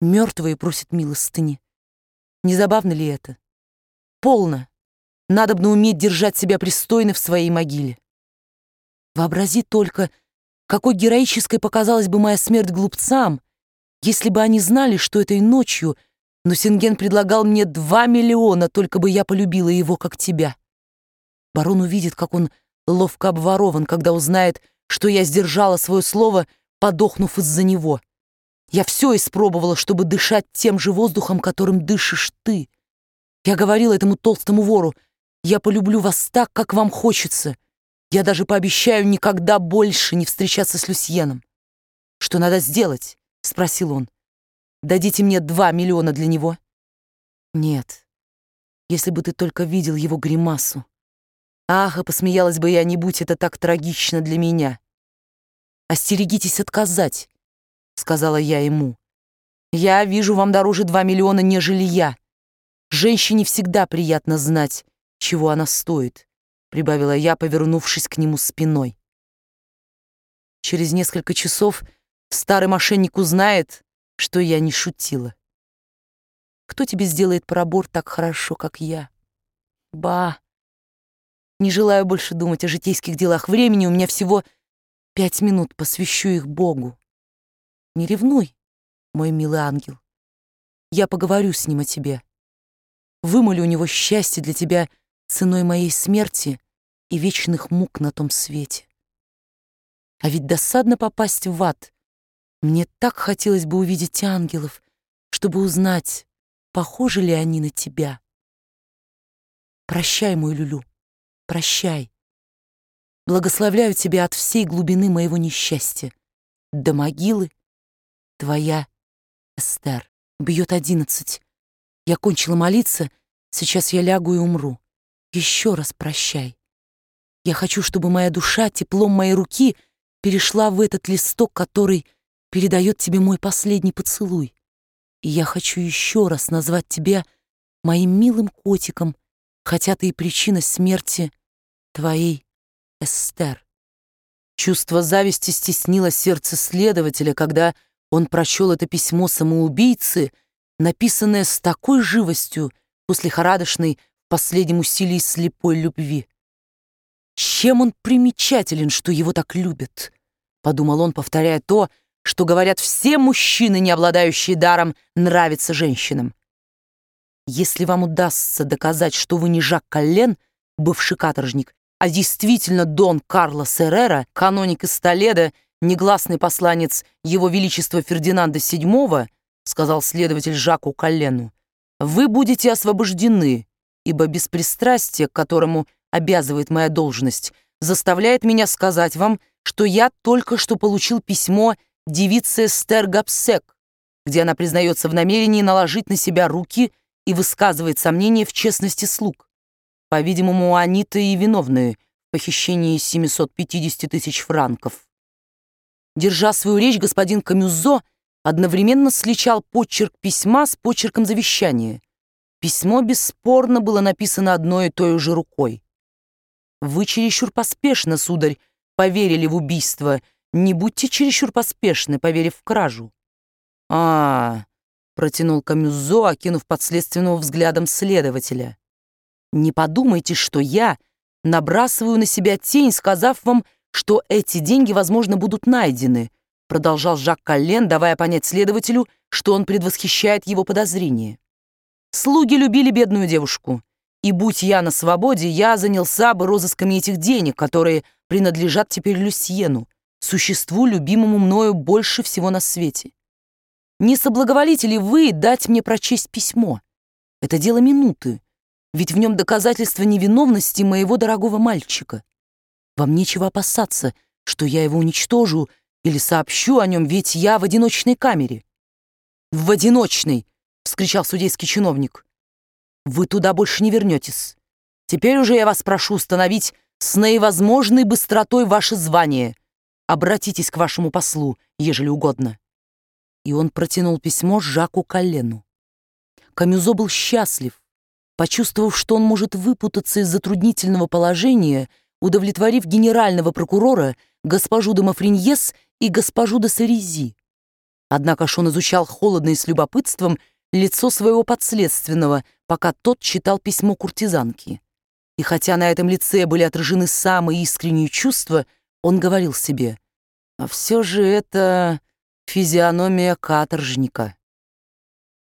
Мертвые просят милостыни. Не забавно ли это? Полно. Надобно уметь держать себя пристойно в своей могиле. Вообрази только, какой героической показалась бы моя смерть глупцам, если бы они знали, что этой ночью Нусинген предлагал мне 2 миллиона, только бы я полюбила его, как тебя. Барон увидит, как он ловко обворован, когда узнает, что я сдержала свое слово, подохнув из-за него. Я все испробовала, чтобы дышать тем же воздухом, которым дышишь ты. Я говорила этому толстому вору: я полюблю вас так, как вам хочется. Я даже пообещаю никогда больше не встречаться с Люсьеном. Что надо сделать? — спросил он. Дадите мне 2 миллиона для него? Нет, если бы ты только видел его гримасу. Ах, и посмеялась бы я, не будь это так трагично для меня. Остерегитесь отказать, — сказала я ему. Я вижу, вам дороже 2 миллиона, нежели я. Женщине всегда приятно знать, чего она стоит, — прибавила я, повернувшись к нему спиной. Через несколько часов старый мошенник узнает, что я не шутила. Кто тебе сделает пробор так хорошо, как я? Ба! Не желаю больше думать о житейских делах. Времени у меня всего 5 минут, посвящу их Богу. Не ревнуй, мой милый ангел. Я поговорю с ним о тебе. Вымолю у него счастье для тебя ценой моей смерти и вечных мук на том свете. А ведь досадно попасть в ад. Мне так хотелось бы увидеть ангелов, чтобы узнать, похожи ли они на тебя. Прощай, мой Люлю, прощай. Благословляю тебя от всей глубины моего несчастья. До могилы твоя Эстер. Бьет 11. Я кончила молиться, сейчас я лягу и умру. Еще раз прощай. Я хочу, чтобы моя душа теплом моей руки перешла в этот листок, который передает тебе мой последний поцелуй. И я хочу еще раз назвать тебя моим милым котиком, хотя ты и причина смерти твоей Эстер. Чувство зависти стеснило сердце следователя, когда он прочел это письмо самоубийцы, написанное с такой живостью после лихорадочной в последнем усилии слепой любви. «Чем он примечателен, что его так любят?» — подумал он, повторяя то, что говорят все мужчины, не обладающие даром нравиться женщинам. Если вам удастся доказать, что вы не Жак Коллен, бывший каторжник, а действительно Дон Карлос Эррера, каноник из Толедо, негласный посланец Его Величества Фердинанда VII, сказал следователь Жаку Коллену, вы будете освобождены, ибо беспристрастие, к которому обязывает моя должность, заставляет меня сказать вам, что я только что получил письмо девицы Эстер Гобсек, где она признается в намерении наложить на себя руки и высказывает сомнения в честности слуг. По-видимому, они-то и виновны в похищении 750 тысяч франков. Держа свою речь, господин Камюзо одновременно сличал почерк письма с почерком завещания. Письмо бесспорно было написано одной и той же рукой. «Вы чересчур поспешно, сударь, поверили в убийство. Не будьте чересчур поспешны, поверив в кражу». Протянул Камюзо, окинув подследственного взглядом следователя. «Не подумайте, что я набрасываю на себя тень, сказав вам, что эти деньги, возможно, будут найдены», продолжал Жак Коллен, давая понять следователю, что он предвосхищает его подозрения. «Слуги любили бедную девушку, и, будь я на свободе, я занялся бы розысками этих денег, которые принадлежат теперь Люсьену, существу, любимому мною больше всего на свете. Не соблаговолите ли вы дать мне прочесть письмо? Это дело минуты, ведь в нем доказательство невиновности моего дорогого мальчика. Вам нечего опасаться, что я его уничтожу или сообщу о нем, ведь я в одиночной камере». «В одиночной!» — вскричал судейский чиновник. «Вы туда больше не вернетесь. Теперь уже я вас прошу установить с наивозможной быстротой ваше звание. Обратитесь к вашему послу, ежели угодно». И он протянул письмо Жаку Коллену. Камюзо был счастлив, почувствовав, что он может выпутаться из затруднительного положения, удовлетворив генерального прокурора, госпожу де Мафриньес и госпожу де Сарези. Однако ж он изучал холодно и с любопытством лицо своего подследственного, пока тот читал письмо куртизанки. И хотя на этом лице были отражены самые искренние чувства, он говорил себе: «А все же это физиономия каторжника».